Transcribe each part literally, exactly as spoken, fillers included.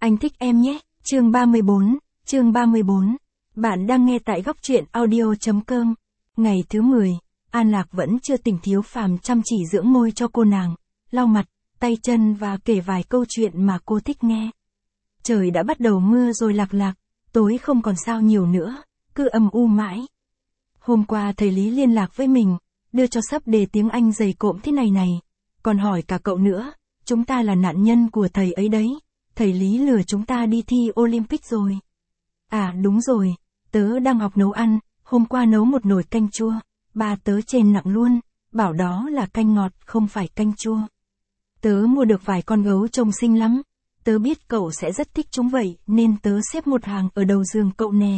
Anh thích em nhé, chương ba mươi bốn, chương ba mươi bốn. Bạn đang nghe tại góc truyện audio chấm com. Ngày thứ mười, An Lạc vẫn chưa tỉnh. Thiếu Phàm chăm chỉ dưỡng môi cho cô nàng, lau mặt, tay chân và kể vài câu chuyện mà cô thích nghe. Trời đã bắt đầu mưa rồi Lạc Lạc, tối không còn sao nhiều nữa, cứ âm u mãi. Hôm qua thầy Lý liên lạc với mình, đưa cho sắp đề tiếng Anh dày cộm thế này này, còn hỏi cả cậu nữa, chúng ta là nạn nhân của thầy ấy đấy, thầy Lý lừa chúng ta đi thi Olympic rồi. À đúng rồi, tớ đang học nấu ăn, hôm qua nấu một nồi canh chua, ba tớ chên nặng luôn, bảo đó là canh ngọt không phải canh chua. Tớ mua được vài con gấu trông xinh lắm, tớ biết cậu sẽ rất thích chúng vậy nên tớ xếp một hàng ở đầu giường cậu nè.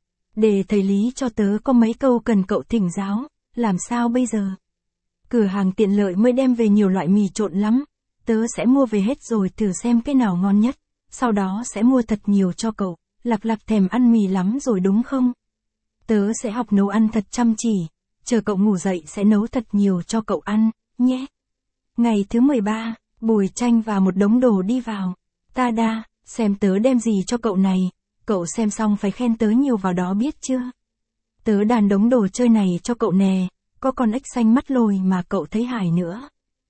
Để thầy Lý cho tớ có mấy câu cần cậu thỉnh giáo, làm sao bây giờ? Cửa hàng tiện lợi mới đem về nhiều loại mì trộn lắm, tớ sẽ mua về hết rồi thử xem cái nào ngon nhất, sau đó sẽ mua thật nhiều cho cậu. Lạc Lạc thèm ăn mì lắm rồi đúng không? Tớ sẽ học nấu ăn thật chăm chỉ, chờ cậu ngủ dậy sẽ nấu thật nhiều cho cậu ăn, nhé. Ngày thứ mười ba, Bùi Tranh và một đống đồ đi vào. Ta đa, xem tớ đem gì cho cậu này, cậu xem xong phải khen tớ nhiều vào đó biết chưa? Tớ đàn đống đồ chơi này cho cậu nè, có con ếch xanh mắt lồi mà cậu thấy hài nữa.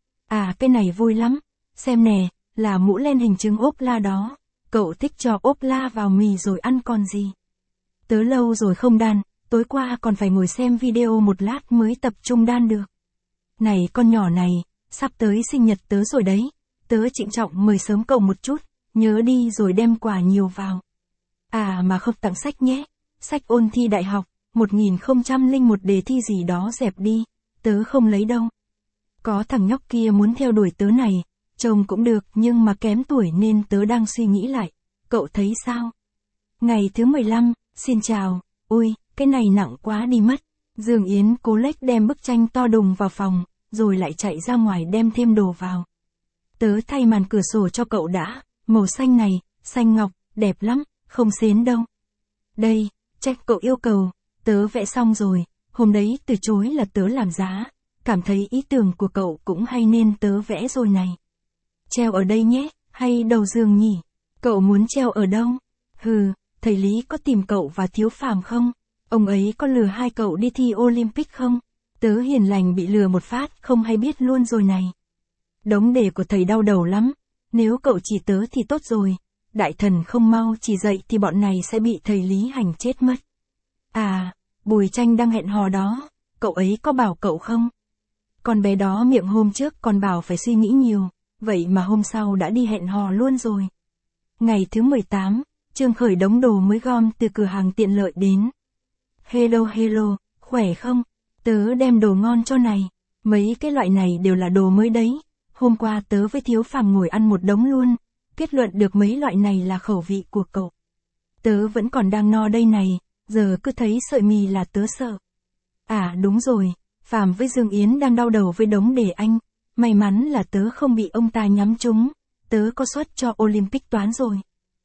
À cái này vui lắm, xem nè, là mũ len hình trứng ốp la đó. Cậu thích cho ốp la vào mì rồi ăn còn gì? Tớ lâu rồi không đan, tối qua còn phải ngồi xem video một lát mới tập trung đan được. Này con nhỏ này, sắp tới sinh nhật tớ rồi đấy, tớ trịnh trọng mời sớm cậu một chút, nhớ đi rồi đem quà nhiều vào. À mà không tặng sách nhé, sách ôn thi đại học, một nghìn không trăm lẻ một đề thi gì đó dẹp đi, tớ không lấy đâu. Có thằng nhóc kia muốn theo đuổi tớ này. Trông cũng được nhưng mà kém tuổi nên tớ đang suy nghĩ lại, cậu thấy sao? Ngày thứ mười lăm, xin chào, ui, cái này nặng quá đi mất. Dương Yến cố lếch đem bức tranh to đùng vào phòng, rồi lại chạy ra ngoài đem thêm đồ vào. Tớ thay màn cửa sổ cho cậu đã, màu xanh này, xanh ngọc, đẹp lắm, không xến đâu. Đây, trách cậu yêu cầu, tớ vẽ xong rồi, hôm đấy từ chối là tớ làm giá, cảm thấy ý tưởng của cậu cũng hay nên tớ vẽ rồi này. Treo ở đây nhé, hay đầu giường nhỉ? Cậu muốn treo ở đâu? Hừ, thầy Lý có tìm cậu và Thiếu Phàm không? Ông ấy có lừa hai cậu đi thi Olympic không? Tớ hiền lành bị lừa một phát không hay biết luôn rồi này. Đống đề của thầy đau đầu lắm, nếu cậu chỉ tớ thì tốt rồi, đại thần không mau chỉ dậy thì bọn này sẽ bị thầy Lý hành chết mất. À, Bùi Tranh đang hẹn hò đó, cậu ấy có bảo cậu không? Con bé đó miệng hôm trước còn bảo phải suy nghĩ nhiều. Vậy mà hôm sau đã đi hẹn hò luôn rồi. Ngày thứ mười tám, Trương Khởi đống đồ mới gom từ cửa hàng tiện lợi đến. Hello hello, khỏe không? Tớ đem đồ ngon cho này. Mấy cái loại này đều là đồ mới đấy. Hôm qua tớ với Thiếu Phàm ngồi ăn một đống luôn. Kết luận được mấy loại này là khẩu vị của cậu. Tớ vẫn còn đang no đây này, giờ cứ thấy sợi mì là tớ sợ. À đúng rồi, Phàm với Dương Yến đang đau đầu với đống đề Anh. May mắn là tớ không bị ông ta nhắm trúng, tớ có suất cho Olympic toán rồi.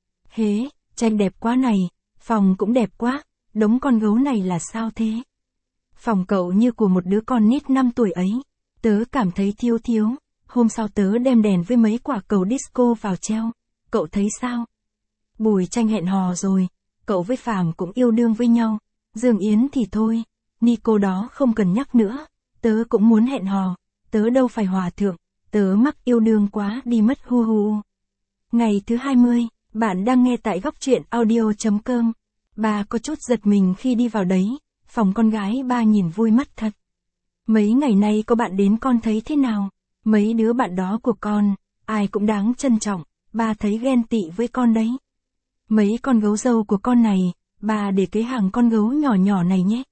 Hế, Tranh đẹp quá này, phòng cũng đẹp quá, đống con gấu này là sao thế? Phòng cậu như của một đứa con nít năm tuổi ấy, tớ cảm thấy thiếu thiếu, hôm sau tớ đem đèn với mấy quả cầu disco vào treo, cậu thấy sao? Bùi Tranh hẹn hò rồi, cậu với Phàm cũng yêu đương với nhau, Dương Yến thì thôi, Nico đó không cần nhắc nữa, tớ cũng muốn hẹn hò. Tớ đâu phải hòa thượng, tớ mắc yêu đương quá đi mất hu hu. Ngày thứ hai mươi, bạn đang nghe tại góc truyện audio chấm com. Ba có chút giật mình khi đi vào đấy, phòng con gái ba nhìn vui mắt thật. Mấy ngày nay có bạn đến con thấy thế nào? Mấy đứa bạn đó của con, ai cũng đáng trân trọng, ba thấy ghen tị với con đấy. Mấy con gấu dâu của con này, ba để kế hàng con gấu nhỏ nhỏ này nhé.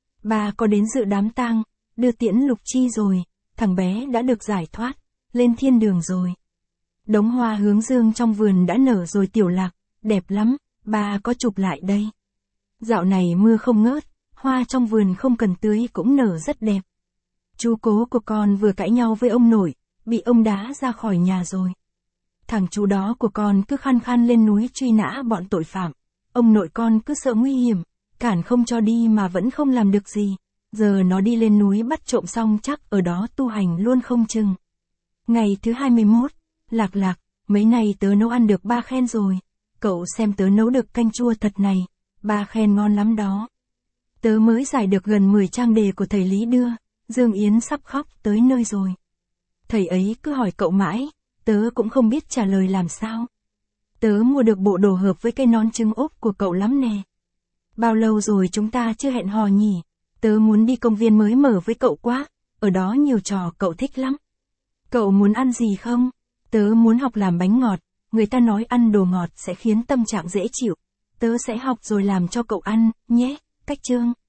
Ba có đến dự đám tang, đưa tiễn Lục Chi rồi. Thằng bé đã được giải thoát, lên thiên đường rồi. Đống hoa hướng dương trong vườn đã nở rồi Tiểu Lạc, đẹp lắm, ba có chụp lại đây. Dạo này mưa không ngớt, hoa trong vườn không cần tưới cũng nở rất đẹp. Chú cố của con vừa cãi nhau với ông nội, bị ông đá ra khỏi nhà rồi. Thằng chú đó của con cứ khăn khăn lên núi truy nã bọn tội phạm. Ông nội con cứ sợ nguy hiểm, cản không cho đi mà vẫn không làm được gì. Giờ nó đi lên núi bắt trộm xong chắc ở đó tu hành luôn không chừng. Ngày thứ hai mươi mốt, Lạc Lạc, mấy nay tớ nấu ăn được ba khen rồi, cậu xem tớ nấu được canh chua thật này, ba khen ngon lắm đó. Tớ mới giải được gần mười trang đề của thầy Lý đưa, Dương Yến sắp khóc tới nơi rồi. Thầy ấy cứ hỏi cậu mãi, tớ cũng không biết trả lời làm sao. Tớ mua được bộ đồ hợp với cái nón trứng ốp của cậu lắm nè. Bao lâu rồi chúng ta chưa hẹn hò nhỉ? Tớ muốn đi công viên mới mở với cậu quá, ở đó nhiều trò cậu thích lắm. Cậu muốn ăn gì không? Tớ muốn học làm bánh ngọt, người ta nói ăn đồ ngọt sẽ khiến tâm trạng dễ chịu. Tớ sẽ học rồi làm cho cậu ăn, nhé, Cách Trương.